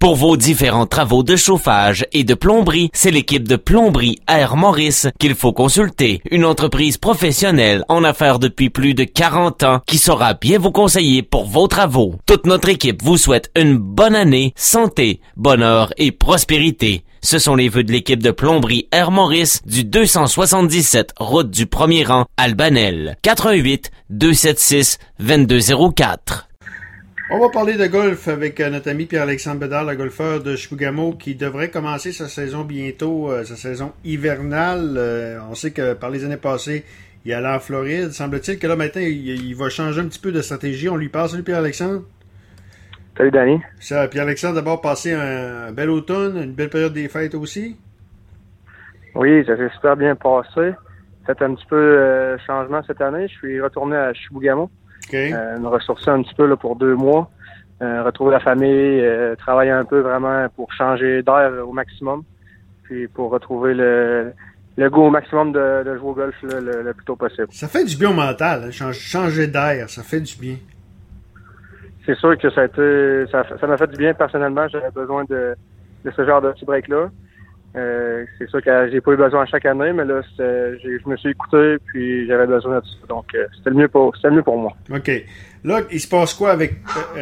Pour vos différents travaux de chauffage et de plomberie, c'est l'équipe de Plomberie R. Maurice qu'il faut consulter. Une entreprise professionnelle en affaires depuis plus de 40 ans qui saura bien vous conseiller pour vos travaux. Toute notre équipe vous souhaite une bonne année, santé, bonheur et prospérité. Ce sont les vœux de l'équipe de Plomberie R. Maurice du 277 route du 1er rang, Albanel. 88 276 2204. On va parler de golf avec notre ami Pierre-Alexandre Bédard, le golfeur de Chibougamau, qui devrait commencer sa saison bientôt, sa saison hivernale. On sait que par les années passées, il allait en Floride. Semble-t-il que là, maintenant, il va changer un petit peu de stratégie. On lui passe. Salut Pierre-Alexandre. Salut Danny. Ça, Pierre-Alexandre, d'abord passé un bel automne, une belle période des fêtes aussi. Oui, ça s'est super bien passé. Fait un petit peu changement cette année. Je suis retourné à Chibougamau. Okay. Me ressourcer un petit peu là, pour 2 mois. Retrouver la famille, travailler un peu vraiment pour changer d'air au maximum. Puis pour retrouver le goût au maximum de jouer au golf là, le plus tôt possible. Ça fait du bien au mental, hein? Changer d'air, ça fait du bien. C'est sûr que ça m'a fait du bien personnellement. J'avais besoin de ce genre de petit break-là. C'est sûr que j'ai pas eu besoin chaque année, mais là, je me suis écouté, puis j'avais besoin de ça. Donc, c'était le mieux pour moi. OK. Là, il se passe quoi avec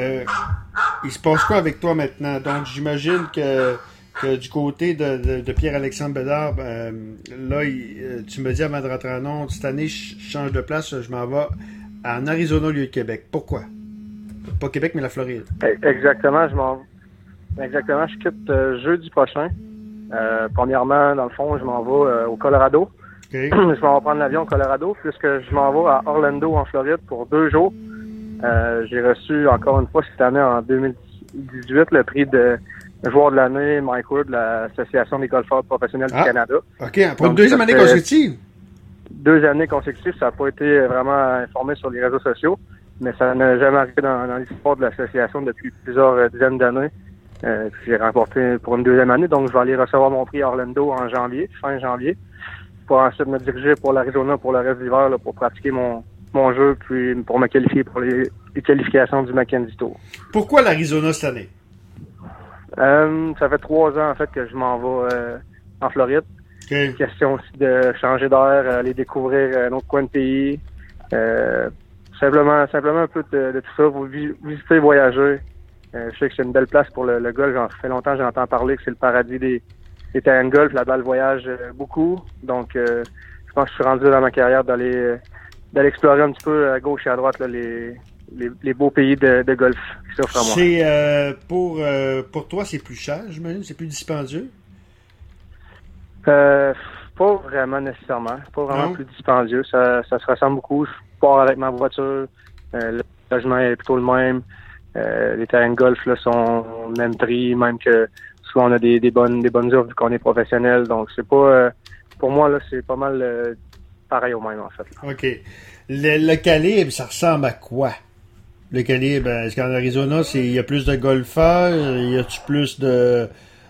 toi maintenant? Donc, j'imagine que du côté de Pierre-Alexandre Bédard, là, tu me dis avant de rentrer en onde, cette année, je change de place, je m'en vais en Arizona au lieu de Québec. Pourquoi? Pas Québec, mais la Floride. Exactement, je quitte jeudi prochain. Premièrement, dans le fond, je m'en vais au Colorado. Okay. Je m'en vais prendre l'avion au Colorado, puisque je m'en vais à Orlando, en Floride, pour 2 jours. J'ai reçu, encore une fois, cette année, en 2018, le prix de joueur de l'année, Mike Wood, de l'Association des golfeurs professionnels du Canada. OK, pour une deuxième année consécutive? 2 années consécutives, ça n'a pas été vraiment informé sur les réseaux sociaux, mais ça n'a jamais arrivé dans l'histoire de l'association depuis plusieurs dizaines d'années. J'ai remporté pour une 2e année, donc je vais aller recevoir mon prix à Orlando en janvier, fin janvier, pour ensuite me diriger pour l'Arizona pour le reste de l'hiver, là, pour pratiquer mon jeu, puis pour me qualifier pour les qualifications du Mackenzie Tour. Pourquoi l'Arizona cette année? Ça fait 3 ans en fait que je m'en vais en Floride. Okay. Question aussi de changer d'air, aller découvrir un autre coin de pays. Simplement un peu de tout ça, vous visiter, voyager. Je sais que c'est une belle place pour le golf. Ça fait longtemps que j'entends parler que c'est le paradis des terrains de golf. Là-bas, le voyage beaucoup. Donc, je pense que je suis rendu dans ma carrière d'aller explorer un petit peu à gauche et à droite là, les beaux pays de golf qui s'offrent à moi. C'est pour toi, c'est plus cher, j'imagine? C'est plus dispendieux? Pas vraiment nécessairement. Pas vraiment plus dispendieux. Ça se ressemble beaucoup. Je pars avec ma voiture. Le logement est plutôt le même. Les terrains de golf là, sont au même prix, même que souvent on a des bonnes offres vu qu'on est professionnel. Donc c'est pas pour moi là, c'est pas mal pareil au même en fait. Là. OK. Le calibre, ça ressemble à quoi? Le calibre, est-ce qu'en Arizona, il y a plus de golfeurs? Y a-tu plus de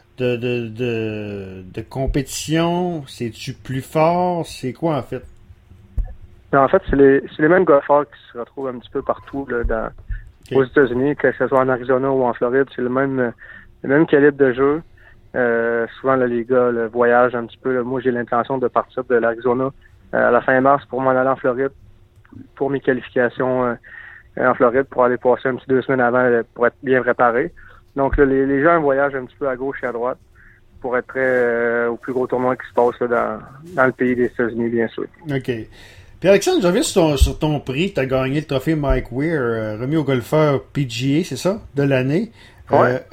compétition? C'est-tu plus fort? C'est quoi en fait? En fait, c'est les mêmes golfeurs qui se retrouvent un petit peu partout là, aux États-Unis, que ce soit en Arizona ou en Floride, c'est le même calibre de jeu. Souvent, là, les gars voyagent un petit peu. Là. Moi, j'ai l'intention de partir de l'Arizona à la fin mars pour m'en aller en Floride pour mes qualifications en Floride pour aller passer un petit 2 semaines avant pour être bien préparé. Donc, là, les gens voyagent un petit peu à gauche et à droite pour être prêts au plus gros tournoi qui se passe là, dans le pays des États-Unis, bien sûr. OK. Puis Alexandre, je reviens sur ton prix. Tu as gagné le trophée Mike Weir, remis au golfeur PGA, c'est ça, de l'année. Ouais,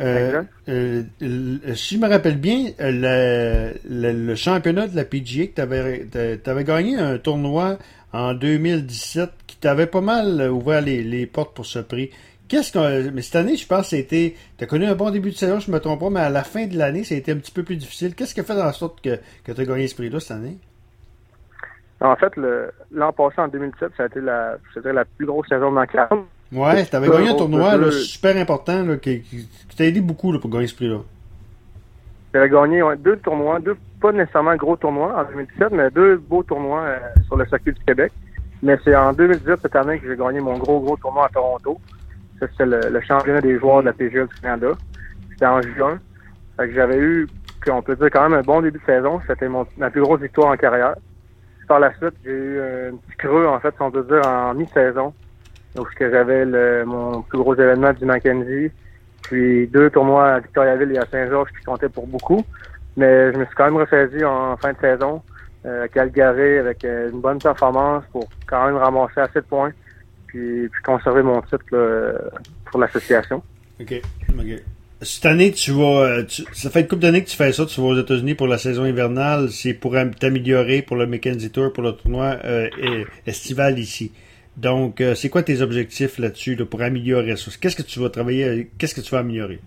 si je me rappelle bien, le championnat de la PGA que tu avais gagné un tournoi en 2017 qui t'avait pas mal ouvert les portes pour ce prix. Mais cette année, je pense que tu as connu un bon début de saison, je me trompe pas, mais à la fin de l'année, ça a été un petit peu plus difficile. Qu'est-ce qui a fait en sorte que tu as gagné ce prix-là cette année? En fait, l'an passé, en 2017, ça a été la plus grosse saison de ma carrière. Ouais, tu avais gagné un tournoi là, super important là, qui t'a aidé beaucoup là, pour gagner ce prix-là. J'avais gagné 2 tournois, 2 pas nécessairement gros tournois en 2017, mais 2 beaux tournois sur le circuit du Québec. Mais c'est en 2018, cette année, que j'ai gagné mon gros tournoi à Toronto. Ça, c'était le championnat des joueurs de la PGA du Canada. c'était en juin. Fait que j'avais eu, on peut dire quand même un bon début de saison. C'était ma plus grosse victoire en carrière. Par la suite, j'ai eu un petit creux, en fait, si on peut dire, en mi-saison. Donc, j'avais mon plus gros événement du Mackenzie, puis 2 tournois à Victoriaville et à Saint-Georges qui comptaient pour beaucoup. Mais je me suis quand même ressaisi en fin de saison à Calgary avec une bonne performance pour quand même ramasser assez de points, puis conserver mon titre là, pour l'association. OK. Cette année, ça fait une couple d'années que tu fais ça, tu vas aux États-Unis pour la saison hivernale, c'est pour t'améliorer pour le Mackenzie Tour, pour le tournoi estival ici. Donc, c'est quoi tes objectifs là-dessus là, pour améliorer ça? Qu'est-ce que tu vas travailler, qu'est-ce que tu vas améliorer?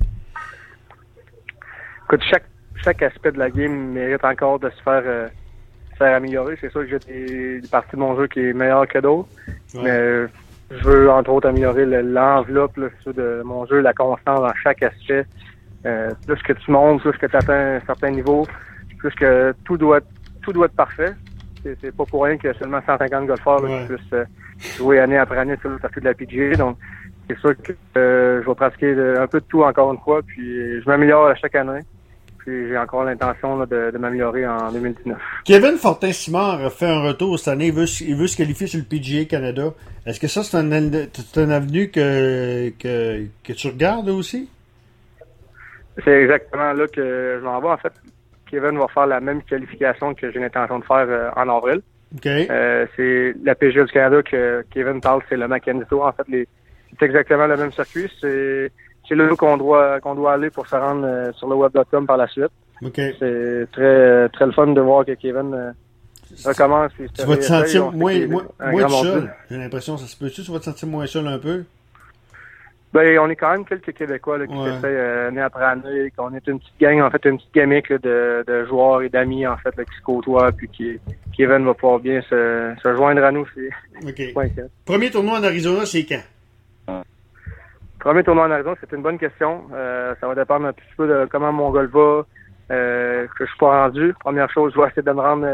Écoute, chaque aspect de la game mérite encore de se faire améliorer. C'est sûr que j'ai des parties de mon jeu qui est meilleure que d'autres, mais je veux entre autres améliorer l'enveloppe là, de mon jeu, la constance dans chaque aspect. Plus que tu montes, plus que tu atteins un certain niveau, plus que tout doit être parfait. C'est pas pour rien qu'il y a seulement 150 golfeurs qui puissent jouer année après année sur le circuit de la PGA. Donc, c'est sûr que je vais pratiquer un peu de tout encore une fois, puis je m'améliore à chaque année. Puis j'ai encore l'intention là, de m'améliorer en 2019. Kevin Fortin-Simard a fait un retour cette année. Il veut se qualifier sur le PGA Canada. Est-ce que ça, c'est un avenue que tu regardes aussi? C'est exactement là que je m'en vais. En fait, Kevin va faire la même qualification que j'ai l'intention de faire en avril. Okay. C'est la PGA du Canada que Kevin parle, c'est le Mackenzie Tour. En fait, c'est exactement le même circuit. C'est là qu'on doit aller pour se rendre sur le web.com par la suite. Okay. C'est très très le fun de voir que Kevin recommence. Tu vas te sentir moins seul. J'ai l'impression, ça se peut-tu vas te sentir moins seul un peu? Ben, on est quand même quelques Québécois là, qui s'essayent année après année, qu'on est une petite gang, en fait, une petite gamique là, de joueurs et d'amis en fait là, qui se côtoient, puis Kevin va pouvoir bien se joindre à nous. OK. Premier tournoi en Arizona, c'est quand? Premier tournoi en Arizona, c'est une bonne question. Ça va dépendre un petit peu de comment mon golf va, que je suis pas rendu. Première chose, je vais essayer de me rendre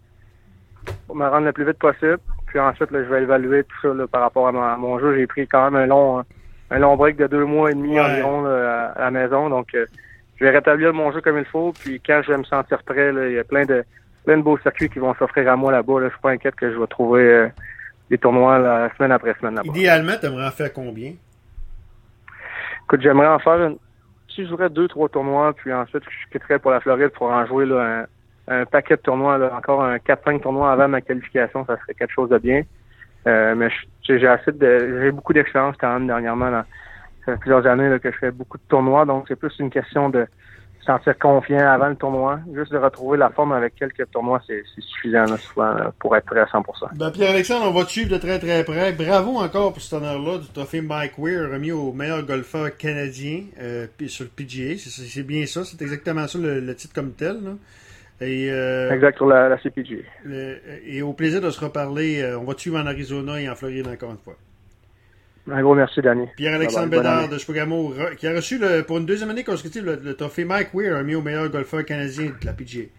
le plus vite possible. Puis ensuite, là, je vais évaluer tout ça là, par rapport à mon jeu. J'ai pris quand même un long break de 2 mois et demi environ là, à la maison. Donc, je vais rétablir mon jeu comme il faut. Puis quand je vais me sentir prêt, là, il y a plein de beaux circuits qui vont s'offrir à moi là-bas. Là. Je suis pas inquiète que je vais trouver des tournois là, semaine après semaine là-bas. Idéalement, tu aimerais en faire combien? Écoute, j'aimerais en faire si je jouerais 2-3 tournois, puis ensuite je quitterais pour la Floride pour en jouer là, un paquet de tournois, là, encore un 4-5 tournois avant ma qualification, ça serait quelque chose de bien. Mais j'ai beaucoup d'expérience quand même dernièrement. Là. Ça fait plusieurs années là, que je fais beaucoup de tournois, donc c'est plus une question de se sentir confiant avant le tournoi. Juste de retrouver la forme avec quelques tournois, c'est suffisant là, souvent là, pour être prêt à 100%. Ben, Pierre-Alexandre, on va te suivre de très très près. Bravo encore pour cet honneur-là du trophée Mike Weir remis au meilleur golfeur canadien sur le PGA. C'est bien ça, c'est exactement ça le titre comme tel. Là. Exact, sur la CPGA. Et au plaisir de se reparler. On va te suivre en Arizona et en Floride encore une fois. Un gros merci, Danny. Pierre-Alexandre Bédard de Chippewa qui a reçu pour une deuxième année consécutive le trophée Mike Weir remis au meilleur golfeur canadien de la PGA.